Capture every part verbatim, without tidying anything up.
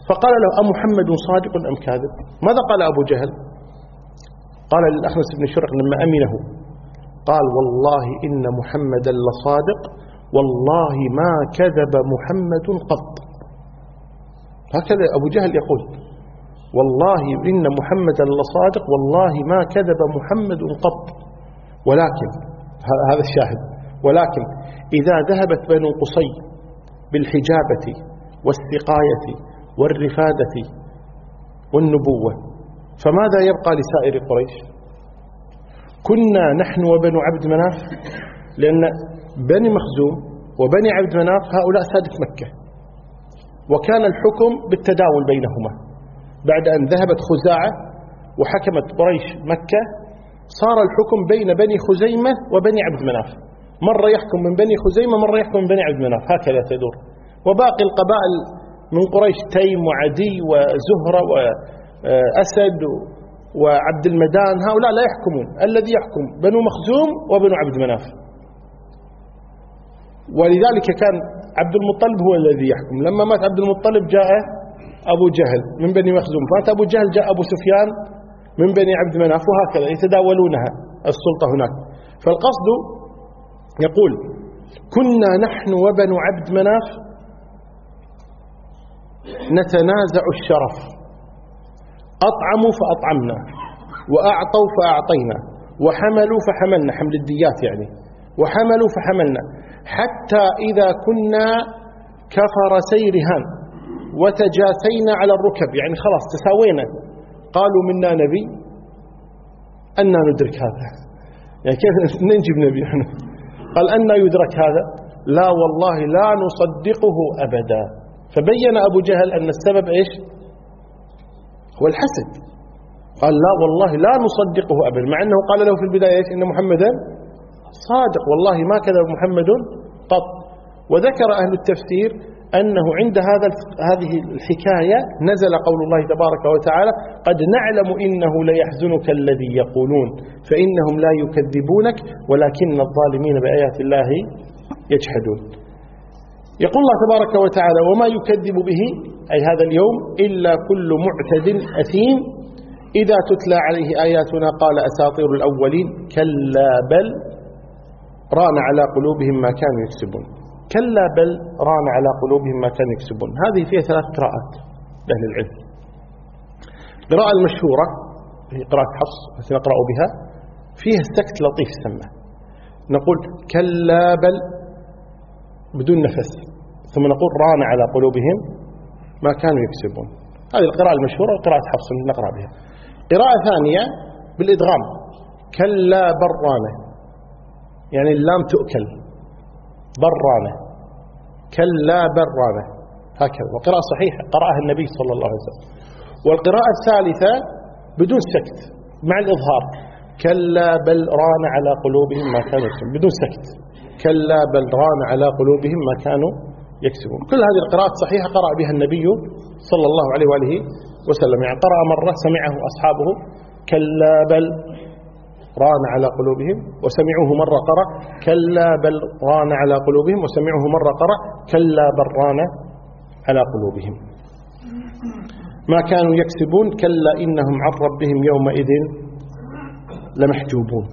فقال له أمحمد صادق أم كاذب؟ ماذا قال أبو جهل؟ قال للأخنس بن شرق لما أمنه، قال والله إن محمدا لصادق والله ما كذب محمد قط. هكذا أبو جهل يقول والله إن محمدا لصادق والله ما كذب محمد قط. ولكن هذا الشاهد، ولكن إذا ذهبت بنو قصي بالحجابة والسقاية والرفادة والنبوة فماذا يبقى لسائر قريش؟ كنا نحن وبنو عبد مناف، لأن بني مخزوم وبني عبد مناف هؤلاء سادة مكة، وكان الحكم بالتداول بينهما. بعد أن ذهبت خزاعة وحكمت قريش مكة صار الحكم بين بني خزيمة وبني عبد مناف، مرة يحكم من بني خزيمة مرة يحكم من بني عبد مناف، هكذا تدور. وباقي القبائل من قريش تيم وعدي وزهرة وأسد وعبد المدان هؤلاء لا يحكمون، الذي يحكم بنو مخزوم وبنو عبد مناف. ولذلك كان عبد المطلب هو الذي يحكم. لما مات عبد المطلب جاء أبو جهل من بني مخزوم، مات أبو جهل جاء أبو سفيان من بني عبد مناف، وهكذا يتداولونها السلطة هناك. فالقصد يقول كنا نحن وبنو عبد مناف نتنازع الشرف، أطعموا فأطعمنا وأعطوا فأعطينا وحملوا فحملنا، حمل الديات يعني، وحملوا فحملنا، حتى إذا كنا كفرسي رهان وتجاسينا على الركب، يعني خلاص تساوينا. قالوا منا نبي أنا ندرك هذا، يعني كيف ننجب نبي احنا؟ قال أنا يدرك هذا؟ لا والله لا نصدقه أبدا. فبين أبو جهل أن السبب إيش؟ هو الحسد. قال لا والله لا نصدقه أبدا، مع أنه قال له في البداية إيش؟ إن محمدا صادق والله ما كذب محمد قط. وذكر أهل التفسير أنه عند هذا هذه الحكاية نزل قول الله تبارك وتعالى قد نعلم إنه ليحزنك الذي يقولون فإنهم لا يكذبونك ولكن الظالمين بآيات الله يجحدون. يقول الله تبارك وتعالى وما يكذب به أي هذا اليوم إلا كل معتد أثيم إذا تتلى عليه آياتنا قال أساطير الأولين كلا بل ران على قلوبهم ما كانوا يكسبون. كلا بل ران على قلوبهم ما كانوا يكسبون. هذه فيها ثلاث قراءات لأهل العلم. القراءة المشهورة هي قراءة حفص التي نقرأ بها، فيها السكت لطيف سمى، نقول كلا بل بدون نفس، ثم نقول ران على قلوبهم ما كانوا يكسبون. هذه القراءة المشهورة وقراءة حفص نقرأ بها. قراءة ثانية بالإدغام كلا برانة، يعني اللام تؤكل برانة، كلا برانة، هكذا. وقراءة صحيحة قرأها النبي صلى الله عليه وسلم. والقراءة الثالثة بدون سكت مع الإظهار كلا بل ران على قلوبهم ما كانوا يكسبون، بدون سكت كلا بل ران على قلوبهم ما كانوا يكسبون. كل هذه القراءات صحيحة قرأ بها النبي صلى الله عليه وآله وسلم. يعني قرأ مرة سمعه أصحابه كلا بل ران على قلوبهم، وسمعوه مرة قرأ كلا بل ران على قلوبهم، وسمعوه مرة قرأ كلا بل ران على قلوبهم ما كانوا يكسبون كلا إنهم عن ربهم يومئذ لمحجوبون.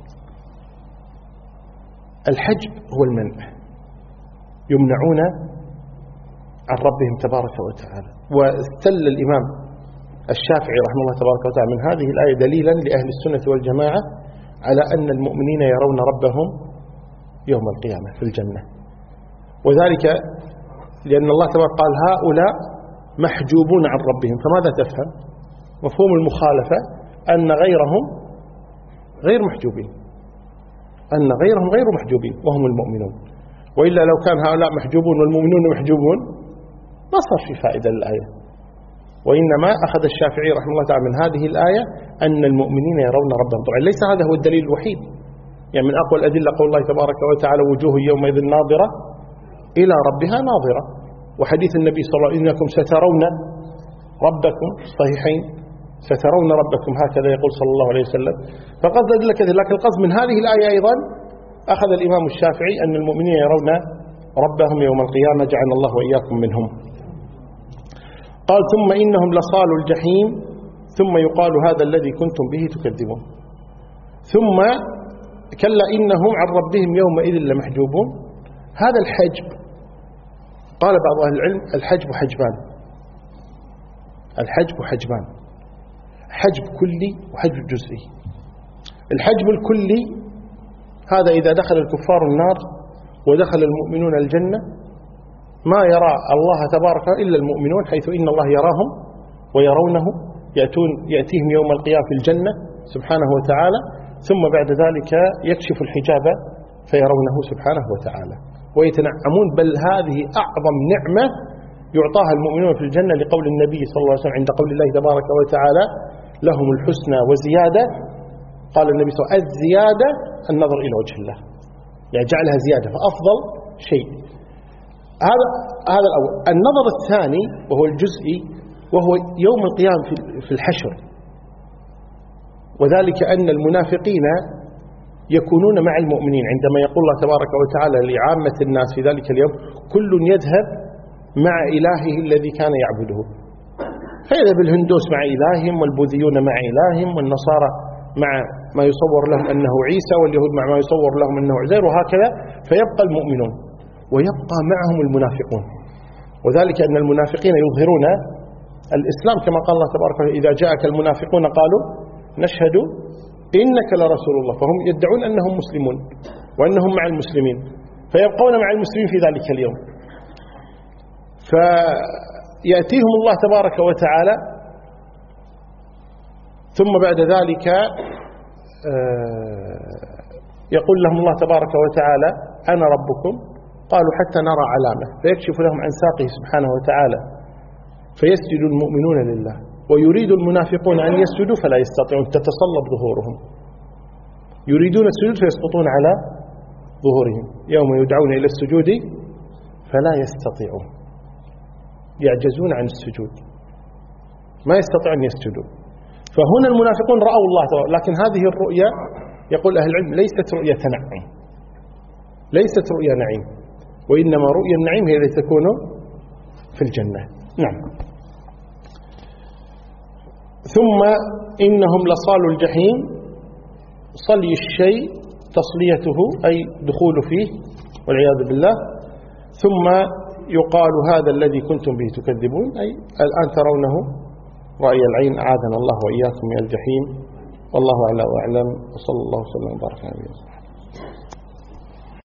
الحجب هو المنع، يمنعون عن ربهم تبارك وتعالى. واستل الإمام الشافعي رحمه الله تبارك وتعالى من هذه الآية دليلا لأهل السنة والجماعة على أن المؤمنين يرون ربهم يوم القيامة في الجنة. وذلك لأن الله تبارك قال هؤلاء محجوبون عن ربهم. فماذا تفهم؟ مفهوم المخالفة أن غيرهم غير محجوبين، أن غيرهم غير محجوبين وهم المؤمنون. وإلا لو كان هؤلاء محجوبون والمؤمنون محجوبون ما صار في فائدة للآية. وإنما أخذ الشافعي رحمه الله تعالى من هذه الآية أن المؤمنين يرون ربهم. طبعا ليس هذا هو الدليل الوحيد، يعني من أقوى الأدلة قول الله تبارك وتعالى وجوه يومئذ ناظرة إلى ربها ناظرة، وحديث النبي صلى الله عليه وسلم إنكم سترون ربكم صحيحين سترون ربكم هكذا يقول صلى الله عليه وسلم. فقصد أدلة كثير، لكن القصد من هذه الآية أيضا أخذ الإمام الشافعي أن المؤمنين يرون ربهم يوم القيامة جعلنا الله وإياكم منهم. قال ثم إنهم لصالوا الجحيم ثم يقال هذا الذي كنتم به تكذبون. ثم كلا إنهم عن ربهم يومئذ لمحجوبون. هذا الحجب قال بعض أهل العلم الحجب حجبان، الحجب حجبان، حجب كلي وحجب جزئي. الحجب الكلي هذا إذا دخل الكفار النار ودخل المؤمنون الجنة ما يرى الله تبارك إلا المؤمنون، حيث إن الله يراهم ويرونه، يأتون يأتيهم يوم القيامة في الجنة سبحانه وتعالى، ثم بعد ذلك يكشف الحجاب فيرونه سبحانه وتعالى ويتنعمون. بل هذه أعظم نعمة يعطاها المؤمنون في الجنة، لقول النبي صلى الله عليه وسلم عند قول الله تبارك وتعالى لهم الحسنى وزيادة. قال النبي صلى الله عليه وسلم الزيادة النظر إلى وجه الله، يعني جعلها زيادة فأفضل شيء. هذا هذا الأول. النظر الثاني وهو الجزئي، وهو يوم القيامة في الحشر، وذلك أن المنافقين يكونون مع المؤمنين عندما يقول الله تبارك وتعالى لعامة الناس في ذلك اليوم كل يذهب مع إلهه الذي كان يعبده، فيذهب الهندوس مع إلههم، والبوذيون مع إلههم، والنصارى مع ما يصور لهم أنه عيسى، واليهود مع ما يصور لهم أنه عزير، وهكذا. فيبقى المؤمنون ويبقى معهم المنافقون، وذلك أن المنافقين يظهرون الإسلام كما قال الله تبارك وتعالى إذا جاءك المنافقون قالوا نشهد إنك لرسول الله، فهم يدعون أنهم مسلمون وأنهم مع المسلمين، فيبقون مع المسلمين في ذلك اليوم. فيأتيهم الله تبارك وتعالى ثم بعد ذلك يقول لهم الله تبارك وتعالى أنا ربكم، قالوا حتى نرى علامة، فيكشف لهم عن ساقه سبحانه وتعالى فيسجد المؤمنون لله، ويريد المنافقون أن يسجدوا فلا يستطيعون، تتصلب ظهورهم، يريدون السجود فيسقطون على ظهورهم، يوم يدعون إلى السجود فلا يستطيعون، يعجزون عن السجود، ما يستطيعون أن يسجدوا. فهنا المنافقون رأوا الله تعالى، لكن هذه الرؤيا يقول أهل العلم ليست رؤية نعيم، ليست رؤيا نعيم، وإنما رؤيا النعيم هي التي تكون في الجنة. نعم. ثم إنهم لصالوا الجحيم، صلي الشيء تصليته أي دخول فيه والعياذ بالله. ثم يقال هذا الذي كنتم به تكذبون، أي الآن ترونه رأي العين، أعاذنا الله وإياكم من الجحيم. والله أعلى وأعلم، وصلى الله وسلم وبارك على نبينا.